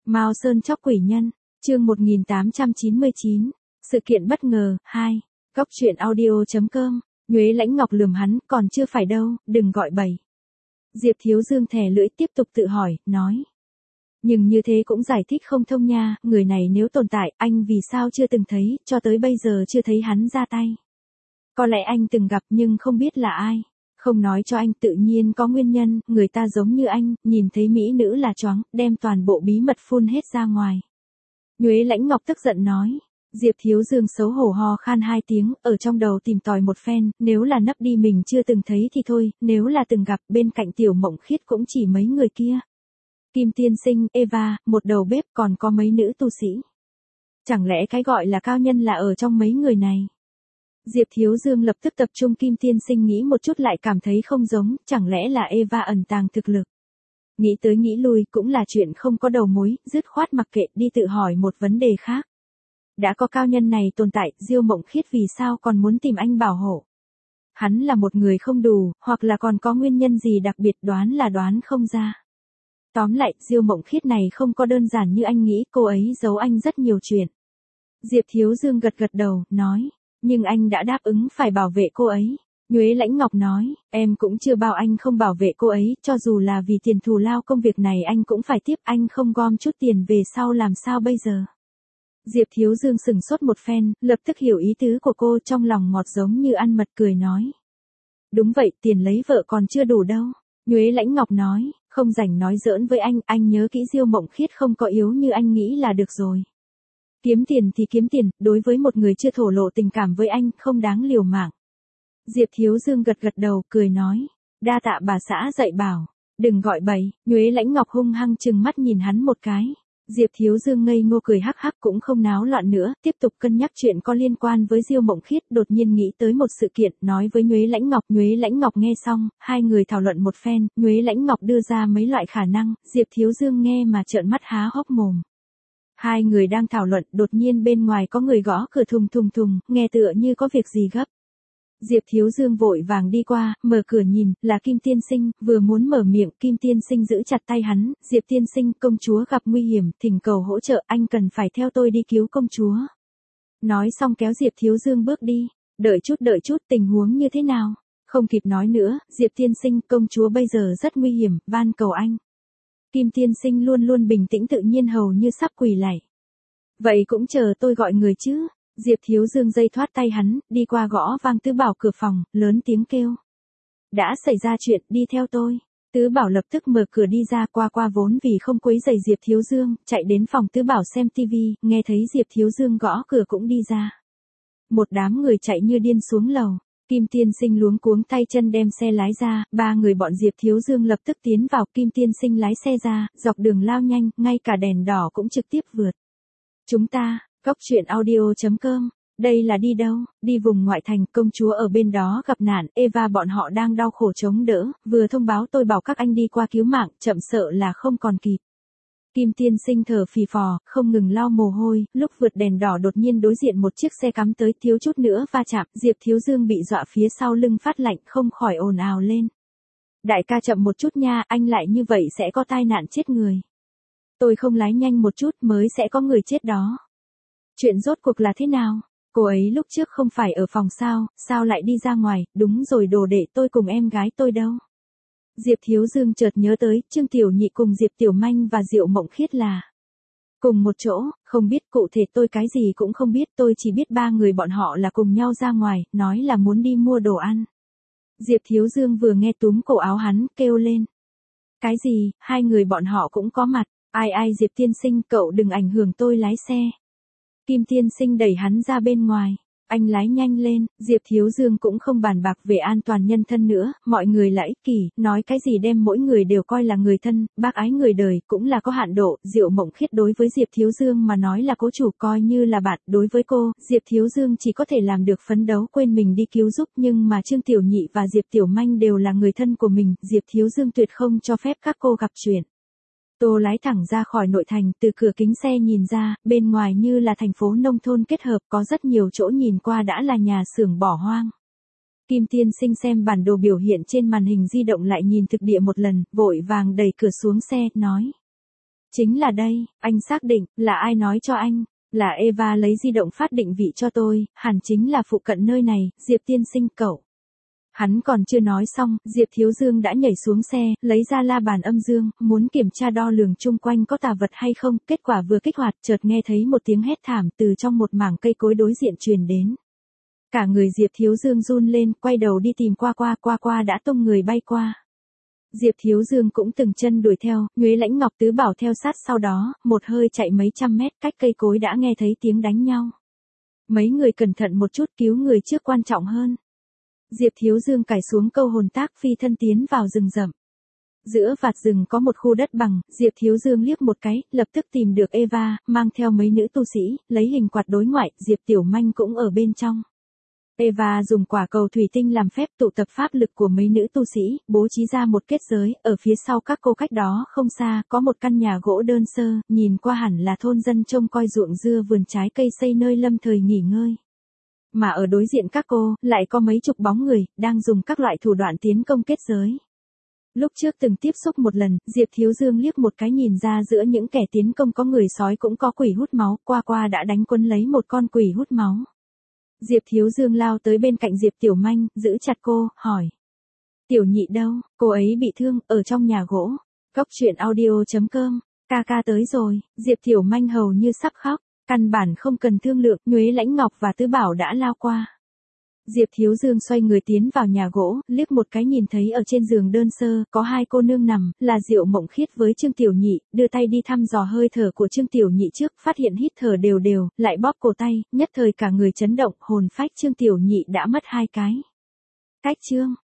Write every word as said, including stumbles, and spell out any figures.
Mao Sơn chóc quỷ nhân, chương một nghìn tám trăm chín mươi chín, sự kiện bất ngờ, hai, Góc truyện audio.com, Nhuế Lãnh Ngọc lườm hắn, còn chưa phải đâu, đừng gọi bậy. Diệp Thiếu Dương thè lưỡi tiếp tục tự hỏi, nói. Nhưng như thế cũng giải thích không thông nha, người này nếu tồn tại, anh vì sao chưa từng thấy, cho tới bây giờ chưa thấy hắn ra tay. Có lẽ anh từng gặp nhưng không biết là ai. Không nói cho anh tự nhiên có nguyên nhân, người ta giống như anh, nhìn thấy mỹ nữ là choáng, đem toàn bộ bí mật phun hết ra ngoài. Nhuế Lãnh Ngọc tức giận nói. Diệp Thiếu Dương xấu hổ ho khan hai tiếng, ở trong đầu tìm tòi một phen, nếu là nấp đi mình chưa từng thấy thì thôi, nếu là từng gặp bên cạnh Tiểu Mộng Khiết cũng chỉ mấy người kia. Kim Tiên Sinh, Eva, một đầu bếp còn có mấy nữ tu sĩ. Chẳng lẽ cái gọi là cao nhân là ở trong mấy người này? Diệp Thiếu Dương lập tức tập trung Kim Tiên Sinh nghĩ một chút lại cảm thấy không giống, chẳng lẽ là Eva ẩn tàng thực lực. Nghĩ tới nghĩ lui cũng là chuyện không có đầu mối, dứt khoát mặc kệ đi tự hỏi một vấn đề khác. Đã có cao nhân này tồn tại, Diêu Mộng Khiết vì sao còn muốn tìm anh bảo hộ? Hắn là một người không đủ, hoặc là còn có nguyên nhân gì đặc biệt đoán là đoán không ra. Tóm lại, Diêu Mộng Khiết này không có đơn giản như anh nghĩ, cô ấy giấu anh rất nhiều chuyện. Diệp Thiếu Dương gật gật đầu, nói, nhưng anh đã đáp ứng phải bảo vệ cô ấy. Nhuế Lãnh Ngọc nói, em cũng chưa bảo anh không bảo vệ cô ấy, cho dù là vì tiền thù lao công việc này anh cũng phải tiếp, anh không gom chút tiền về sau làm sao bây giờ. Diệp Thiếu Dương sừng sốt một phen, lập tức hiểu ý tứ của cô, trong lòng ngọt giống như ăn mật, cười nói. Đúng vậy, tiền lấy vợ còn chưa đủ đâu. Nhuế Lãnh Ngọc nói, không rảnh nói giỡn với anh, anh nhớ kỹ Diêu Mộng Khiết không có yếu như anh nghĩ là được rồi. Kiếm tiền thì kiếm tiền, đối với một người chưa thổ lộ tình cảm với anh, không đáng liều mạng. Diệp Thiếu Dương gật gật đầu, cười nói, đa tạ bà xã dạy bảo, đừng gọi bậy. Nhuế Lãnh Ngọc hung hăng trừng mắt nhìn hắn một cái. Diệp Thiếu Dương ngây ngô cười hắc hắc cũng không náo loạn nữa, tiếp tục cân nhắc chuyện có liên quan với Diêu Mộng Khiết, đột nhiên nghĩ tới một sự kiện, nói với Nhuế Lãnh Ngọc. Nhuế Lãnh Ngọc nghe xong, hai người thảo luận một phen, Nhuế Lãnh Ngọc đưa ra mấy loại khả năng, Diệp Thiếu Dương nghe mà trợn mắt há hốc mồm. Hai người đang thảo luận, đột nhiên bên ngoài có người gõ cửa thùng thùng thùng, nghe tựa như có việc gì gấp. Diệp Thiếu Dương vội vàng đi qua, mở cửa nhìn, là Kim Tiên Sinh, vừa muốn mở miệng, Kim Tiên Sinh giữ chặt tay hắn, Diệp Tiên Sinh, công chúa gặp nguy hiểm, thỉnh cầu hỗ trợ, anh cần phải theo tôi đi cứu công chúa. Nói xong kéo Diệp Thiếu Dương bước đi, đợi chút đợi chút, tình huống như thế nào? Không kịp nói nữa, Diệp Tiên Sinh, công chúa bây giờ rất nguy hiểm, van cầu anh. Kim Tiên Sinh luôn luôn bình tĩnh tự nhiên hầu như sắp quỳ lạy. Vậy cũng chờ tôi gọi người chứ. Diệp Thiếu Dương dây thoát tay hắn, đi qua gõ vang Tứ Bảo cửa phòng, lớn tiếng kêu. Đã xảy ra chuyện, đi theo tôi. Tứ Bảo lập tức mở cửa đi ra, qua qua vốn vì không quấy rầy Diệp Thiếu Dương, chạy đến phòng Tứ Bảo xem tivi, nghe thấy Diệp Thiếu Dương gõ cửa cũng đi ra. Một đám người chạy như điên xuống lầu. Kim Tiên Sinh luống cuống tay chân đem xe lái ra, ba người bọn Diệp Thiếu Dương lập tức tiến vào, Kim Tiên Sinh lái xe ra, dọc đường lao nhanh, ngay cả đèn đỏ cũng trực tiếp vượt. Chúng ta, Góc truyện audio.com, đây là đi đâu? Đi vùng ngoại thành, công chúa ở bên đó gặp nạn, Eva bọn họ đang đau khổ chống đỡ, vừa thông báo tôi bảo các anh đi qua cứu mạng, chậm sợ là không còn kịp. Kim Tiên Sinh thở phì phò, không ngừng lau mồ hôi, lúc vượt đèn đỏ đột nhiên đối diện một chiếc xe cắm tới, thiếu chút nữa va chạm, Diệp Thiếu Dương bị dọa phía sau lưng phát lạnh, không khỏi ồn ào lên. Đại ca chậm một chút nha, anh lại như vậy sẽ có tai nạn chết người. Tôi không lái nhanh một chút mới sẽ có người chết đó. Chuyện rốt cuộc là thế nào? Cô ấy lúc trước không phải ở phòng sao, sao lại đi ra ngoài, đúng rồi đồ đệ tôi cùng em gái tôi đâu. Diệp Thiếu Dương chợt nhớ tới, Trương Tiểu Nhị cùng Diệp Tiểu Manh và Diệu Mộng Khiết là cùng một chỗ, không biết cụ thể tôi cái gì cũng không biết, tôi chỉ biết ba người bọn họ là cùng nhau ra ngoài, nói là muốn đi mua đồ ăn. Diệp Thiếu Dương vừa nghe túm cổ áo hắn, kêu lên. Cái gì, hai người bọn họ cũng có mặt, ai ai Diệp Tiên Sinh, cậu đừng ảnh hưởng tôi lái xe. Kim Tiên Sinh đẩy hắn ra bên ngoài. Anh lái nhanh lên, Diệp Thiếu Dương cũng không bàn bạc về an toàn nhân thân nữa, mọi người là ích kỷ, nói cái gì đem mỗi người đều coi là người thân, bác ái người đời, cũng là có hạn độ, Diệu Mộng Khiết đối với Diệp Thiếu Dương mà nói là cố chủ coi như là bạn, đối với cô, Diệp Thiếu Dương chỉ có thể làm được phấn đấu quên mình đi cứu giúp, nhưng mà Trương Tiểu Nhị và Diệp Tiểu Manh đều là người thân của mình, Diệp Thiếu Dương tuyệt không cho phép các cô gặp chuyện. Tô lái thẳng ra khỏi nội thành, từ cửa kính xe nhìn ra, bên ngoài như là thành phố nông thôn kết hợp, có rất nhiều chỗ nhìn qua đã là nhà xưởng bỏ hoang. Kim Tiên Sinh xem bản đồ biểu hiện trên màn hình di động lại nhìn thực địa một lần, vội vàng đẩy cửa xuống xe, nói. Chính là đây, anh xác định, là ai nói cho anh? Là Eva lấy di động phát định vị cho tôi, hẳn chính là phụ cận nơi này, Diệp tiên sinh cậu. Hắn còn chưa nói xong, Diệp Thiếu Dương đã nhảy xuống xe, lấy ra la bàn âm dương, muốn kiểm tra đo lường chung quanh có tà vật hay không, kết quả vừa kích hoạt, chợt nghe thấy một tiếng hét thảm từ trong một mảng cây cối đối diện truyền đến. Cả người Diệp Thiếu Dương run lên, quay đầu đi tìm Qua Qua, Qua Qua đã tung người bay qua. Diệp Thiếu Dương cũng từng chân đuổi theo, Nhuế Lãnh Ngọc Tứ Bảo theo sát sau đó, một hơi chạy mấy trăm mét cách cây cối đã nghe thấy tiếng đánh nhau. Mấy người cẩn thận một chút, cứu người trước quan trọng hơn. Diệp Thiếu Dương cài xuống câu hồn tác phi thân tiến vào rừng rậm. Giữa vạt rừng có một khu đất bằng, Diệp Thiếu Dương liếc một cái, lập tức tìm được Eva, mang theo mấy nữ tu sĩ, lấy hình quạt đối ngoại, Diệp Tiểu Manh cũng ở bên trong. Eva dùng quả cầu thủy tinh làm phép tụ tập pháp lực của mấy nữ tu sĩ, bố trí ra một kết giới, ở phía sau các cô cách đó không xa, có một căn nhà gỗ đơn sơ, nhìn qua hẳn là thôn dân trông coi ruộng dưa vườn trái cây xây nơi lâm thời nghỉ ngơi. Mà ở đối diện các cô, lại có mấy chục bóng người, đang dùng các loại thủ đoạn tiến công kết giới. Lúc trước từng tiếp xúc một lần, Diệp Thiếu Dương liếc một cái nhìn ra giữa những kẻ tiến công có người sói cũng có quỷ hút máu, Qua Qua đã đánh quấn lấy một con quỷ hút máu. Diệp Thiếu Dương lao tới bên cạnh Diệp Tiểu Manh, giữ chặt cô, hỏi. Tiểu Nhị đâu, cô ấy bị thương, ở trong nhà gỗ. Cốc truyện audio chấm com, ca ca tới rồi, Diệp Tiểu Manh hầu như sắp khóc, căn bản không cần thương lượng, Nhuế Lãnh Ngọc và Tứ Bảo đã lao qua. Diệp Thiếu Dương xoay người tiến vào nhà gỗ, liếc một cái nhìn thấy ở trên giường đơn sơ, có hai cô nương nằm, là Diệu Mộng Khiết với Trương Tiểu Nhị, đưa tay đi thăm dò hơi thở của Trương Tiểu Nhị trước, phát hiện hít thở đều đều, lại bóp cổ tay, nhất thời cả người chấn động, hồn phách Trương Tiểu Nhị đã mất hai cái. Cách Trương,